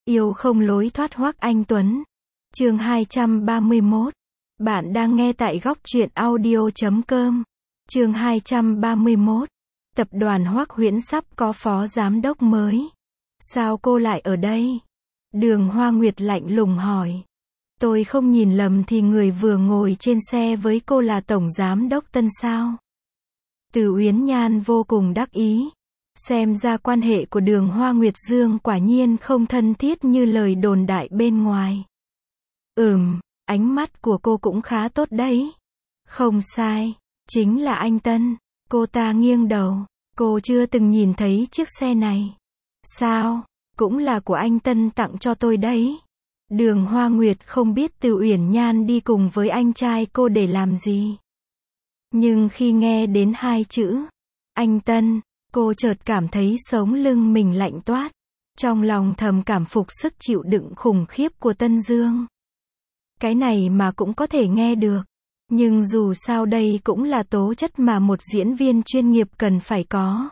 Yêu không lối thoát Hoắc Anh Tuấn. Chương 231. Bạn đang nghe tại góc truyện audio.com. Chương 231. Tập đoàn Hoắc Huyễn sắp có phó giám đốc mới. Sao cô lại ở đây? Đường Hoa Nguyệt lạnh lùng hỏi. Tôi không nhìn lầm thì người vừa ngồi trên xe với cô là tổng giám đốc Tân sao? Từ Uyển Nhan vô cùng đắc ý. Xem ra quan hệ của Đường Hoa Nguyệt Dương quả nhiên không thân thiết như lời đồn đại bên ngoài. Ánh mắt của cô cũng khá tốt đấy. Không sai, chính là anh Tân. Cô ta nghiêng đầu. Cô chưa từng nhìn thấy chiếc xe này. Sao? Cũng là của anh Tân tặng cho tôi đấy. Đường Hoa Nguyệt không biết Từ Uyển Nhan đi cùng với anh trai cô để làm gì. Nhưng khi nghe đến hai chữ anh Tân, cô chợt cảm thấy sống lưng mình lạnh toát. Trong lòng thầm cảm phục sức chịu đựng khủng khiếp của Tân Dương. Cái này mà cũng có thể nghe được. Nhưng dù sao đây cũng là tố chất mà một diễn viên chuyên nghiệp cần phải có.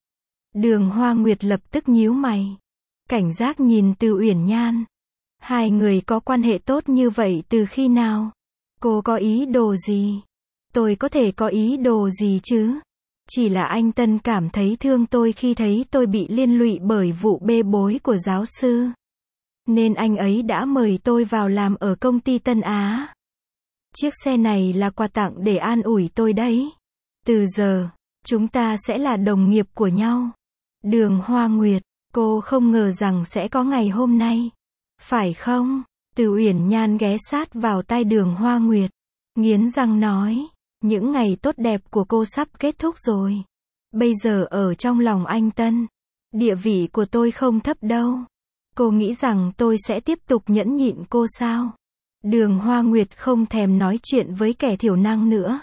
Đường Hoa Nguyệt lập tức nhíu mày. Cảnh giác nhìn Từ Uyển Nhan. Hai người có quan hệ tốt như vậy từ khi nào? Cô có ý đồ gì? Tôi có thể có ý đồ gì chứ? Chỉ là anh Tân cảm thấy thương tôi khi thấy tôi bị liên lụy bởi vụ bê bối của giáo sư. Nên anh ấy đã mời tôi vào làm ở công ty Tân Á. Chiếc xe này là quà tặng để an ủi tôi đấy. Từ giờ, chúng ta sẽ là đồng nghiệp của nhau. Đường Hoa Nguyệt, cô không ngờ rằng sẽ có ngày hôm nay. Phải không? Từ Uyển Nhan ghé sát vào tai Đường Hoa Nguyệt. Nghiến răng nói. Những ngày tốt đẹp của cô sắp kết thúc rồi. Bây giờ ở trong lòng anh Tân, địa vị của tôi không thấp đâu. Cô nghĩ rằng tôi sẽ tiếp tục nhẫn nhịn cô sao? Đường Hoa Nguyệt không thèm nói chuyện với kẻ thiểu năng nữa.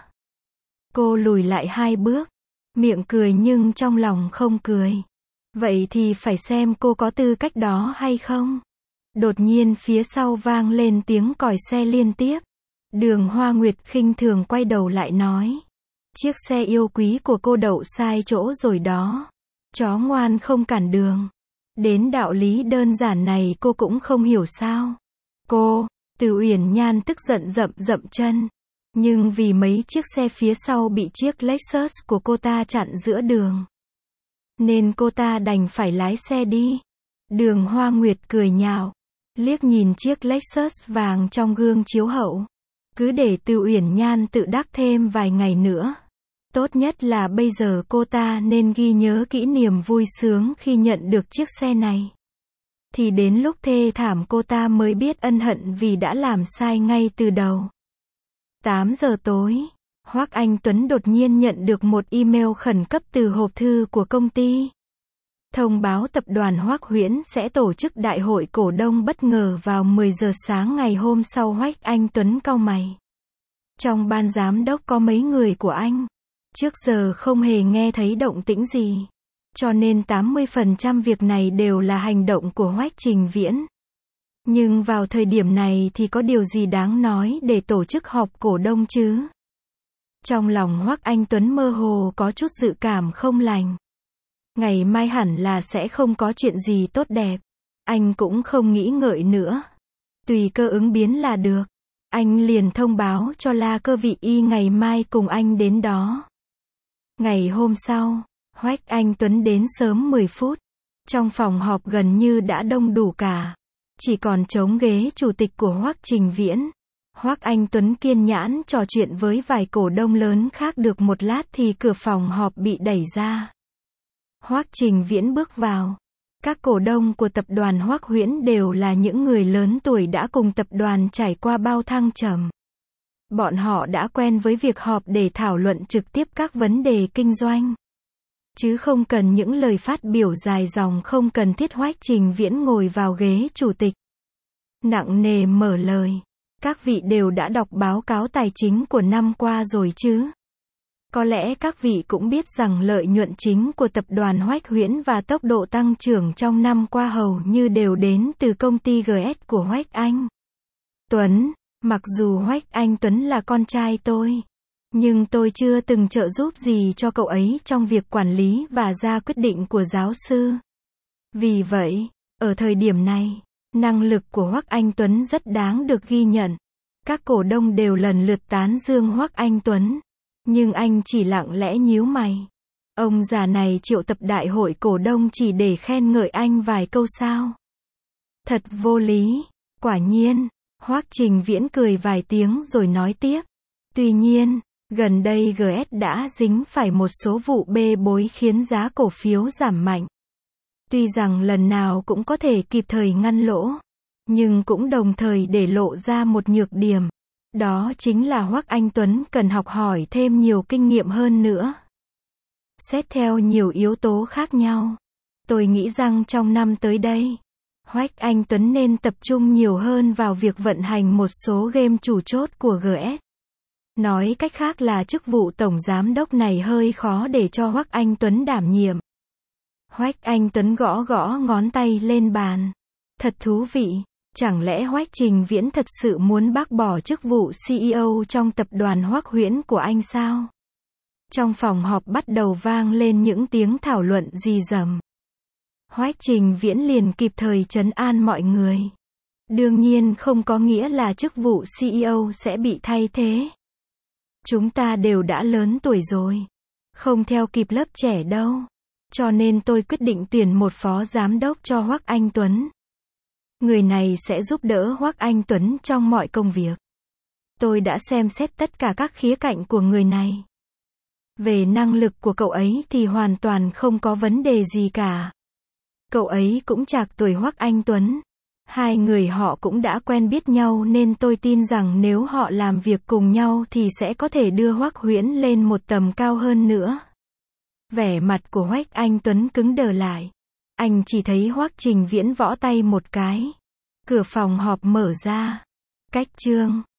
Cô lùi lại hai bước, miệng cười nhưng trong lòng không cười. Vậy thì phải xem cô có tư cách đó hay không? Đột nhiên phía sau vang lên tiếng còi xe liên tiếp. Đường Hoa Nguyệt khinh thường quay đầu lại nói. Chiếc xe yêu quý của cô đậu sai chỗ rồi đó. Chó ngoan không cản đường. Đến đạo lý đơn giản này cô cũng không hiểu sao? Cô, Từ Uyển Nhan tức giận dậm chân. Nhưng vì mấy chiếc xe phía sau bị chiếc Lexus của cô ta chặn giữa đường. Nên cô ta đành phải lái xe đi. Đường Hoa Nguyệt cười nhạo. Liếc nhìn chiếc Lexus vàng trong gương chiếu hậu. Cứ để Từ Uyển Nhan tự đắc thêm vài ngày nữa. Tốt nhất là bây giờ cô ta nên ghi nhớ kỹ niềm vui sướng khi nhận được chiếc xe này. Thì đến lúc thê thảm cô ta mới biết ân hận vì đã làm sai ngay từ đầu. 8 giờ tối, Hoắc Anh Tuấn đột nhiên nhận được một email khẩn cấp từ hộp thư của công ty. Thông báo tập đoàn Hoắc Huyễn sẽ tổ chức đại hội cổ đông bất ngờ vào 10 giờ sáng ngày hôm sau. Hoắc Anh Tuấn cau mày. Trong ban giám đốc có mấy người của anh. Trước giờ không hề nghe thấy động tĩnh gì. Cho nên 80% việc này đều là hành động của Hoắc Trình Viễn. Nhưng vào thời điểm này thì có điều gì đáng nói để tổ chức họp cổ đông chứ? Trong lòng Hoắc Anh Tuấn mơ hồ có chút dự cảm không lành. Ngày mai hẳn là sẽ không có chuyện gì tốt đẹp. Anh cũng không nghĩ ngợi nữa. Tùy cơ ứng biến là được. Anh liền thông báo cho La Cơ Vị Y ngày mai cùng anh đến đó. Ngày hôm sau, Hoắc Anh Tuấn đến sớm 10 phút. Trong phòng họp gần như đã đông đủ cả. Chỉ còn trống ghế chủ tịch của Hoắc Trình Viễn. Hoắc Anh Tuấn kiên nhẫn trò chuyện với vài cổ đông lớn khác được một lát thì cửa phòng họp bị đẩy ra. Hoắc Trình Viễn bước vào. Các cổ đông của tập đoàn Hoắc Huyễn đều là những người lớn tuổi đã cùng tập đoàn trải qua bao thăng trầm. Bọn họ đã quen với việc họp để thảo luận trực tiếp các vấn đề kinh doanh. Chứ không cần những lời phát biểu dài dòng không cần thiết. Hoắc Trình Viễn ngồi vào ghế chủ tịch. Nặng nề mở lời. Các vị đều đã đọc báo cáo tài chính của năm qua rồi chứ? Có lẽ các vị cũng biết rằng lợi nhuận chính của tập đoàn Hoắc Huyễn và tốc độ tăng trưởng trong năm qua hầu như đều đến từ công ty GS của Hoắc Anh Tuấn. Mặc dù Hoắc Anh Tuấn là con trai tôi, nhưng tôi chưa từng trợ giúp gì cho cậu ấy trong việc quản lý và ra quyết định của giáo sư. Vì vậy, ở thời điểm này, Năng lực của Hoắc Anh Tuấn rất đáng được ghi nhận. Các cổ đông đều lần lượt tán dương Hoắc Anh Tuấn. Nhưng anh chỉ lặng lẽ nhíu mày. Ông già này triệu tập đại hội cổ đông chỉ để khen ngợi anh vài câu sao? Thật vô lý. Quả nhiên, Hoắc Trình Viễn cười vài tiếng rồi nói tiếp. Tuy nhiên, gần đây GS đã dính phải một số vụ bê bối khiến giá cổ phiếu giảm mạnh. Tuy rằng lần nào cũng có thể kịp thời ngăn lỗ, nhưng cũng đồng thời để lộ ra một nhược điểm. Đó chính là Hoắc Anh Tuấn cần học hỏi thêm nhiều kinh nghiệm hơn nữa. Xét theo nhiều yếu tố khác nhau, tôi nghĩ rằng trong năm tới đây, Hoắc Anh Tuấn nên tập trung nhiều hơn vào việc vận hành một số game chủ chốt của GS. Nói cách khác là chức vụ tổng giám đốc này hơi khó để cho Hoắc Anh Tuấn đảm nhiệm. Hoắc Anh Tuấn gõ gõ ngón tay lên bàn. Thật thú vị, chẳng lẽ Hoắc Trình Viễn thật sự muốn bác bỏ chức vụ CEO trong tập đoàn Hoắc Huyễn của anh sao? Trong phòng họp bắt đầu vang lên những tiếng thảo luận rì rầm. Hoắc Trình Viễn liền kịp thời trấn an mọi người. Đương nhiên không có nghĩa là chức vụ CEO sẽ bị thay thế. Chúng ta đều đã lớn tuổi rồi, không theo kịp lớp trẻ đâu. Cho nên tôi quyết định tuyển một phó giám đốc cho Hoắc Anh Tuấn. Người này sẽ giúp đỡ Hoắc Anh Tuấn trong mọi công việc. Tôi đã xem xét tất cả các khía cạnh của người này. Về năng lực của cậu ấy thì hoàn toàn không có vấn đề gì cả. Cậu ấy cũng trạc tuổi Hoắc Anh Tuấn. Hai người họ cũng đã quen biết nhau nên tôi tin rằng nếu họ làm việc cùng nhau thì sẽ có thể đưa Hoắc Huyễn lên một tầm cao hơn nữa. Vẻ mặt của Hoắc Anh Tuấn cứng đờ lại. Anh chỉ thấy Hoắc Trình Viễn võ tay một cái. Cửa phòng họp mở ra. Cách chương